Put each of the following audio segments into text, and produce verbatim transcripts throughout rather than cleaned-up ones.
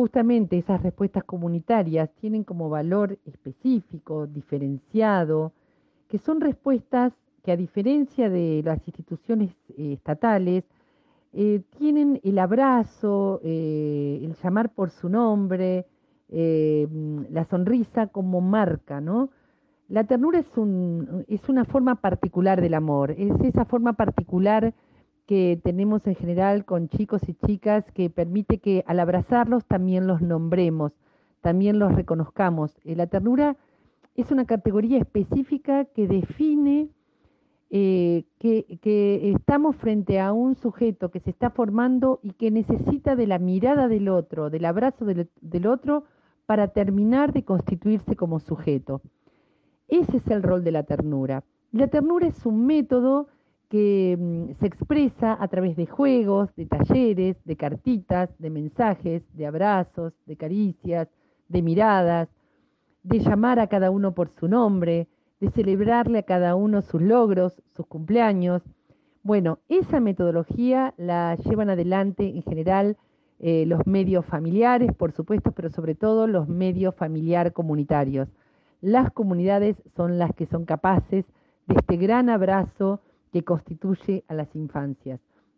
justamente esas respuestas comunitarias tienen como valor específico, diferenciado, que son respuestas que a diferencia de las instituciones eh, estatales, eh, tienen el abrazo, eh, el llamar por su nombre, eh, mm, la sonrisa como marca, ¿no? La ternura es un, es una forma particular del amor, es esa forma particular que tenemos en general con chicos y chicas que permite que al abrazarlos también los nombremos, también los reconozcamos. Eh, la ternura es una categoría específica que define eh, que, que estamos frente a un sujeto que se está formando y que necesita de la mirada del otro, del abrazo del, del otro, para terminar de constituirse como sujeto. Ese es el rol de la ternura. La ternura es un método que mm, se expresa a través de juegos, de talleres, de cartitas, de mensajes, de abrazos, de caricias, de miradas, de llamar a cada uno por su nombre, de celebrarle a cada uno sus logros, sus cumpleaños. Bueno, esa metodología la llevan adelante en general eh, los medios familiares, por supuesto, pero sobre todo los medios familiar comunitarios. Las comunidades son las que son capaces de este gran abrazo que constituye a las infancias.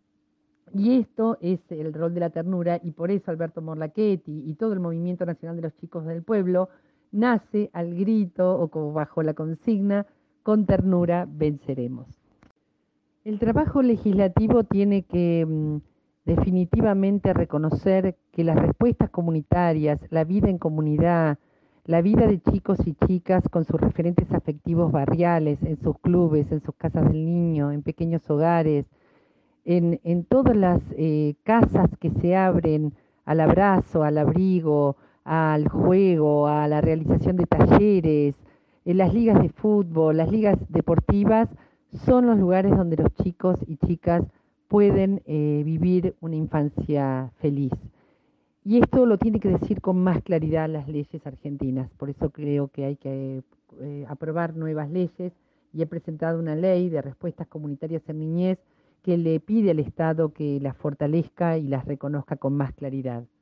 Y esto es el rol de la ternura, y por eso Alberto Morlachetti y todo el Movimiento Nacional de los Chicos del Pueblo nace al grito o como bajo la consigna: con ternura venceremos. El trabajo legislativo tiene que mm, definitivamente reconocer que las respuestas comunitarias, la vida en comunidad, la vida de chicos y chicas con sus referentes afectivos barriales, en sus clubes, en sus casas del niño, en pequeños hogares, en, en todas las eh, casas que se abren al abrazo, al abrigo, al juego, a la realización de talleres, en las ligas de fútbol, las ligas deportivas, son los lugares donde los chicos y chicas pueden eh, vivir una infancia feliz. Y esto lo tiene que decir con más claridad las leyes argentinas. Por eso creo que hay que eh, aprobar nuevas leyes, y he presentado una ley de respuestas comunitarias en niñez que le pide al Estado que las fortalezca y las reconozca con más claridad.